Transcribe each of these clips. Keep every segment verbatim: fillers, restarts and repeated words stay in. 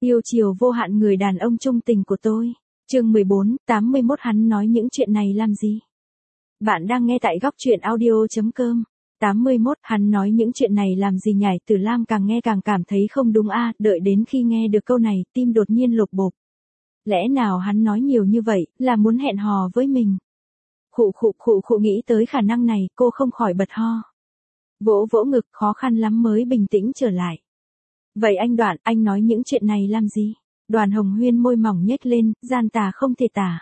Yêu chiều vô hạn người đàn ông trung tình của tôi. Chương mười bốn, tám mươi mốt hắn nói những chuyện này làm gì? Bạn đang nghe tại góc truyện audio chấm com. tám mươi mốt hắn nói những chuyện này làm gì nhảy Tử Lam càng nghe càng cảm thấy không đúng a, đợi đến khi nghe được câu này, tim đột nhiên lột bột. Lẽ nào hắn nói nhiều như vậy, là muốn hẹn hò với mình? Khụ khụ khụ khụ nghĩ tới khả năng này, cô không khỏi bật ho. Vỗ vỗ ngực khó khăn lắm mới bình tĩnh trở lại. Vậy anh Đoạn, anh nói những chuyện này làm gì? Đoàn Hồng Huyên môi mỏng nhếch lên, gian tà không thể tả.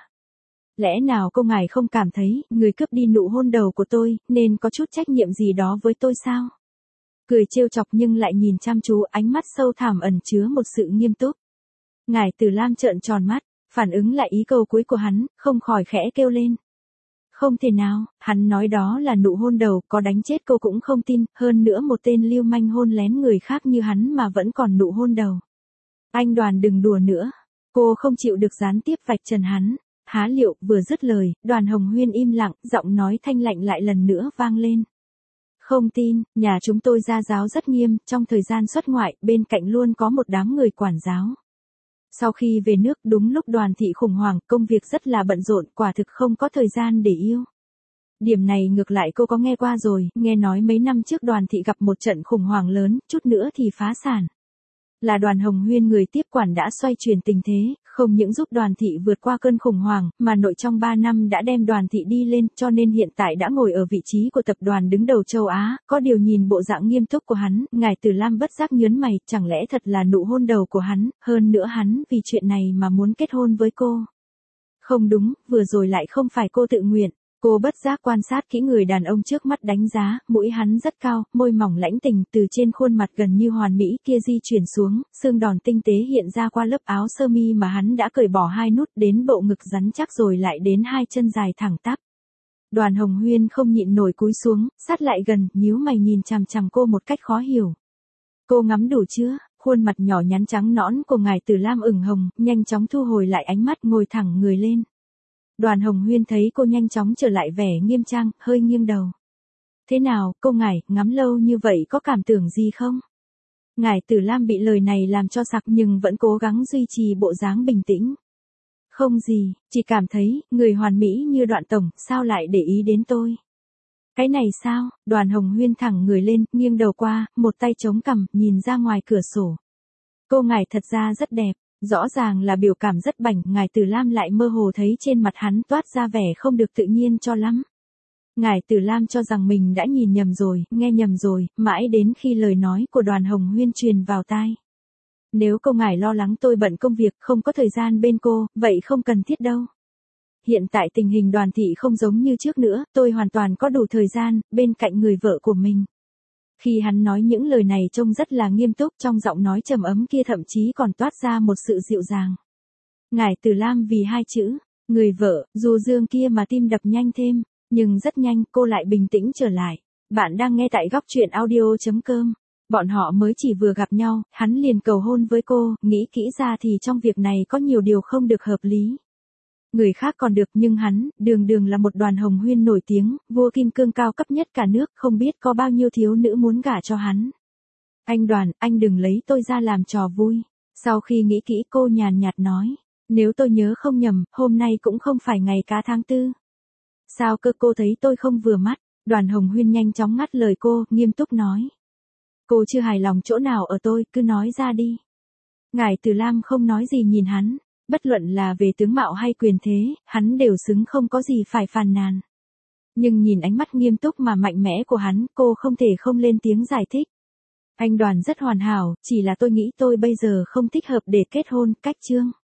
Lẽ nào cô ngài không cảm thấy, người cướp đi nụ hôn đầu của tôi, nên có chút trách nhiệm gì đó với tôi sao? Cười trêu chọc nhưng lại nhìn chăm chú, ánh mắt sâu thẳm ẩn chứa một sự nghiêm túc. Ngài Tử Lam trợn tròn mắt, phản ứng lại ý câu cuối của hắn, không khỏi khẽ kêu lên. Không thể nào, hắn nói đó là nụ hôn đầu, có đánh chết cô cũng không tin, hơn nữa một tên lưu manh hôn lén người khác như hắn mà vẫn còn nụ hôn đầu. Anh Đoàn đừng đùa nữa, cô không chịu được gián tiếp vạch trần hắn. Há liệu, vừa dứt lời, Đoàn Hồng Huyên im lặng, giọng nói thanh lạnh lại lần nữa vang lên. Không tin, nhà chúng tôi gia giáo rất nghiêm, trong thời gian xuất ngoại, bên cạnh luôn có một đám người quản giáo. Sau khi về nước đúng lúc Đoàn thị khủng hoảng, công việc rất là bận rộn, quả thực không có thời gian để yêu. Điểm này ngược lại cô có nghe qua rồi, nghe nói mấy năm trước Đoàn thị gặp một trận khủng hoảng lớn, chút nữa thì phá sản. Là Đoàn Hồng Huyên người tiếp quản đã xoay chuyển tình thế, không những giúp Đoàn thị vượt qua cơn khủng hoảng, mà nội trong ba năm đã đem Đoàn thị đi lên, cho nên hiện tại đã ngồi ở vị trí của tập đoàn đứng đầu châu Á. Có điều nhìn bộ dạng nghiêm túc của hắn, ngài Tử Lam bất giác nhớn mày, chẳng lẽ thật là nụ hôn đầu của hắn, hơn nữa hắn vì chuyện này mà muốn kết hôn với cô. Không đúng, vừa rồi lại không phải cô tự nguyện. Cô bất giác quan sát kỹ người đàn ông trước mắt đánh giá, mũi hắn rất cao, môi mỏng lãnh tình, từ trên khuôn mặt gần như hoàn mỹ kia di chuyển xuống, xương đòn tinh tế hiện ra qua lớp áo sơ mi mà hắn đã cởi bỏ hai nút, đến bộ ngực rắn chắc rồi lại đến hai chân dài thẳng tắp. Đoàn Hồng Huyên không nhịn nổi cúi xuống, sát lại gần, nhíu mày nhìn chằm chằm cô một cách khó hiểu. Cô ngắm đủ chưa? Khuôn mặt nhỏ nhắn trắng nõn của ngài Tử Lam ửng hồng, nhanh chóng thu hồi lại ánh mắt, ngồi thẳng người lên. Đoàn Hồng Huyên thấy cô nhanh chóng trở lại vẻ nghiêm trang, hơi nghiêng đầu. Thế nào, cô ngài, ngắm lâu như vậy có cảm tưởng gì không? Ngài Tử Lam bị lời này làm cho sặc nhưng vẫn cố gắng duy trì bộ dáng bình tĩnh. Không gì, chỉ cảm thấy, người hoàn mỹ như Đoạn tổng, sao lại để ý đến tôi? Cái này sao? Đoàn Hồng Huyên thẳng người lên, nghiêng đầu qua, một tay chống cằm, nhìn ra ngoài cửa sổ. Cô ngài thật ra rất đẹp. Rõ ràng là biểu cảm rất bảnh, ngài Tử Lam lại mơ hồ thấy trên mặt hắn toát ra vẻ không được tự nhiên cho lắm. Ngài Tử Lam cho rằng mình đã nhìn nhầm rồi, nghe nhầm rồi, mãi đến khi lời nói của Đoàn Hồng Huyên truyền vào tai. Nếu cô ngài lo lắng tôi bận công việc, không có thời gian bên cô, vậy không cần thiết đâu. Hiện tại tình hình Đoàn thị không giống như trước nữa, tôi hoàn toàn có đủ thời gian, bên cạnh người vợ của mình. Khi hắn nói những lời này trông rất là nghiêm túc, trong giọng nói trầm ấm kia thậm chí còn toát ra một sự dịu dàng. Ngài Tử Lam vì hai chữ, người vợ, dù dương kia mà tim đập nhanh thêm, nhưng rất nhanh cô lại bình tĩnh trở lại. Bạn đang nghe tại góc truyện audio chấm com. Bọn họ mới chỉ vừa gặp nhau, hắn liền cầu hôn với cô, nghĩ kỹ ra thì trong việc này có nhiều điều không được hợp lý. Người khác còn được nhưng hắn, đường đường là một Đoàn Hồng Huyên nổi tiếng, vua kim cương cao cấp nhất cả nước, không biết có bao nhiêu thiếu nữ muốn gả cho hắn. Anh Đoàn, anh đừng lấy tôi ra làm trò vui. Sau khi nghĩ kỹ cô nhàn nhạt nói, nếu tôi nhớ không nhầm, hôm nay cũng không phải ngày cá tháng tư. Sao cơ cô thấy tôi không vừa mắt? Đoàn Hồng Huyên nhanh chóng ngắt lời cô, nghiêm túc nói. Cô chưa hài lòng chỗ nào ở tôi, cứ nói ra đi. Ngài Tử Lam không nói gì nhìn hắn. Bất luận là về tướng mạo hay quyền thế, hắn đều xứng không có gì phải phàn nàn. Nhưng nhìn ánh mắt nghiêm túc mà mạnh mẽ của hắn, cô không thể không lên tiếng giải thích. Anh Đoàn rất hoàn hảo, chỉ là tôi nghĩ tôi bây giờ không thích hợp để kết hôn, cách chương.